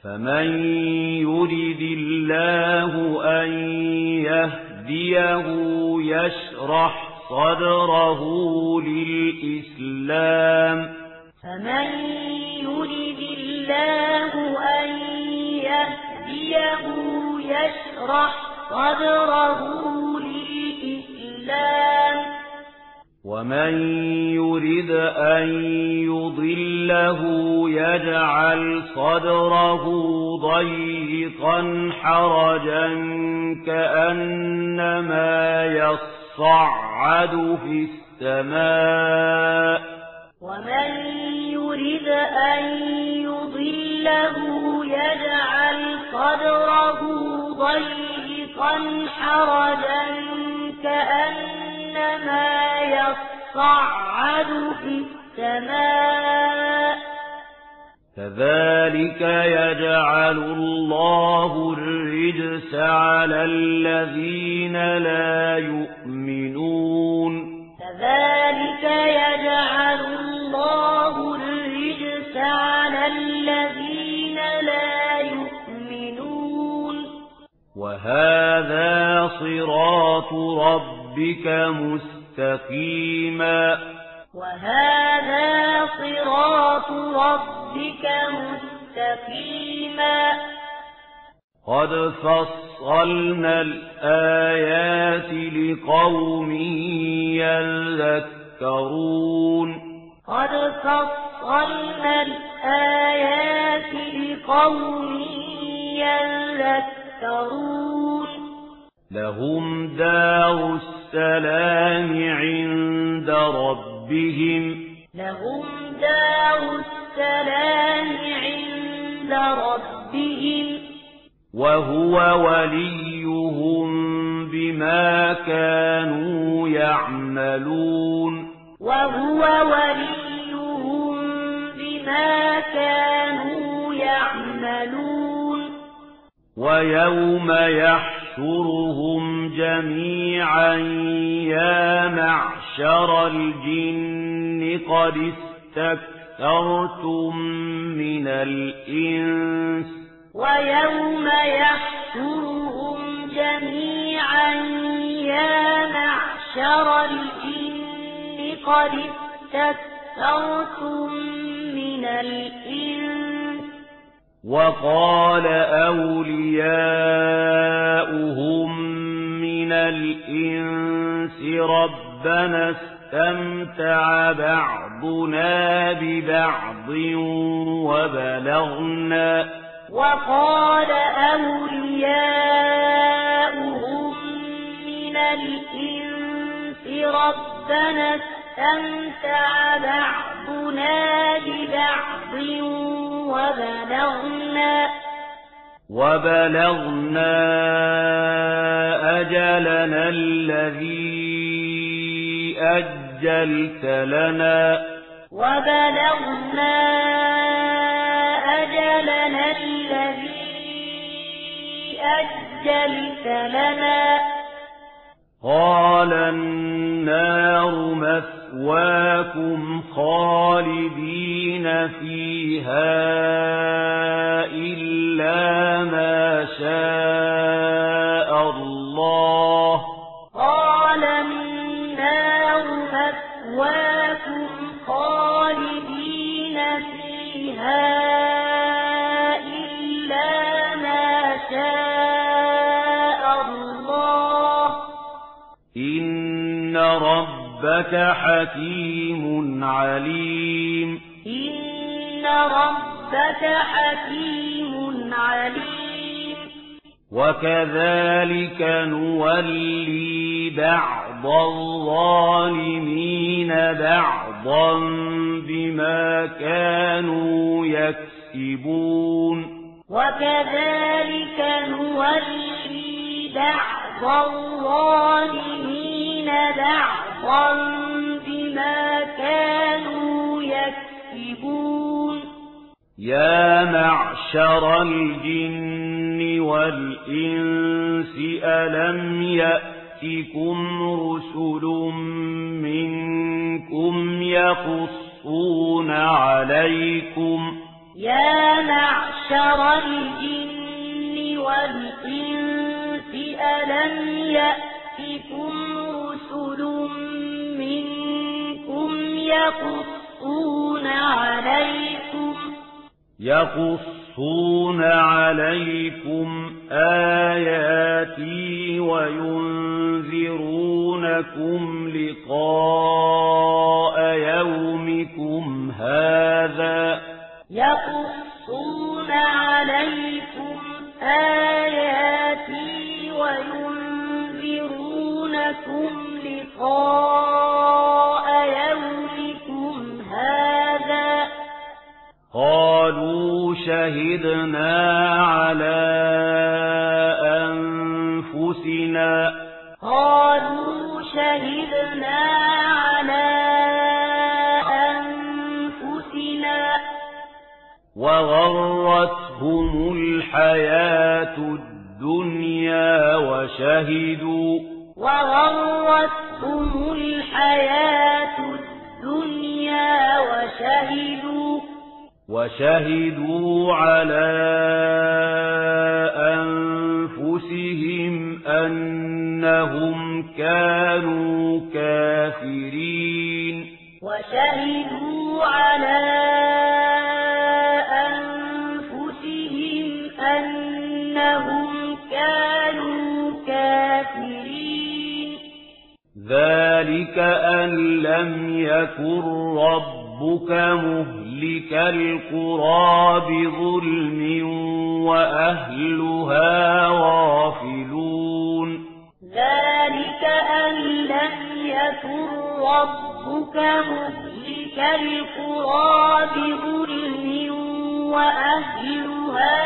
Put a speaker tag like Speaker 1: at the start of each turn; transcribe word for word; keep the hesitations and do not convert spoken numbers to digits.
Speaker 1: فمن يرد الله أن يهديه يشرح صدره للإسلام
Speaker 2: فمن يرد الله أن يهديه يشرح صدره للإسلام
Speaker 1: ومن يرد أن يضله يجعل صدره ضيقا حرجا كأنما يصعد في السماء
Speaker 2: ومن يرد أن يضله يجعل صدره ضيقا حرجا كأنما يصعد في السماء
Speaker 1: كذلك يجعل الله الرجس على الذين لا يؤمنون
Speaker 2: كذلك يجعل الله الرجس على الذين لا يؤمنون
Speaker 1: وهذا صراط ربك مستقيما
Speaker 2: وهذا صراط ربك مستقيما
Speaker 1: قد فصلنا الآيات لقوم يذكرون
Speaker 2: قد فصلنا الآيات لقوم يذكرون
Speaker 1: لهم دار السلام عند ربهم
Speaker 2: لهم دار السلام عند ربهم
Speaker 1: وهو وليهم بما كانوا يعملون
Speaker 2: وهو وليهم بما كانوا يعملون
Speaker 1: ويوم يحشرهم جميعا يا معشر الجن قد استكثرتم من الإنس
Speaker 2: ويوم يحشرهم جميعا يا معشر الجن قد استكثرتم من الإنس
Speaker 1: وقال أولياؤهم من الإنس ربنا استمتع بعضنا ببعض وبلغنا
Speaker 2: وقال أولياؤهم من الإنس ربنا استمتع بعضنا ببعض وبلغنا
Speaker 1: وبلغنا أجلنا الذي أجلت لنا
Speaker 2: وبلغنا أجلنا الذي أجلت لنا
Speaker 1: قال النار مثواكم خالدين فيها إلا ما شاء الله
Speaker 2: قال النار مثواكم خالدين فيها إلا ما شاء الله
Speaker 1: إن ربك حكيم عليم
Speaker 2: إن ربك حكيم عليم
Speaker 1: وكذلك نولي بعض الظالمين بعضا بما كانوا يكسبون
Speaker 2: وكذلك نولي بعض الظالمين بعضا بما كانوا يكسبون
Speaker 1: يا معشر الجن والإنس ألم يأتكم رسل منكم يقصون عليكم
Speaker 2: يا معشر الجن والإنس ألم يأتكم رسل منكم يقصون عليكم
Speaker 1: يقصون عليكم آياتي وينذرونكم لقاء يومكم هذا
Speaker 2: يقصون عليكم آياتي وينذرونكم لقاء يومكم هذا
Speaker 1: قالوا شهدنا على أنفسنا
Speaker 2: قالوا شهدنا على أنفسنا
Speaker 1: وغرتهم الحياة الدنيا وشهدوا
Speaker 2: وغرتهم الحياة الدنيا وشهدوا
Speaker 1: وشهدوا على أنفسهم أنهم كانوا كافرين
Speaker 2: وشهدوا على أنفسهم أنهم كانوا كافرين
Speaker 1: ذلك أن لم يكن ربك مهلك القرى بظلم وأهلها غافلون
Speaker 2: ذلك أن لم يكن ربك مهلك القرى بظلم وأهلها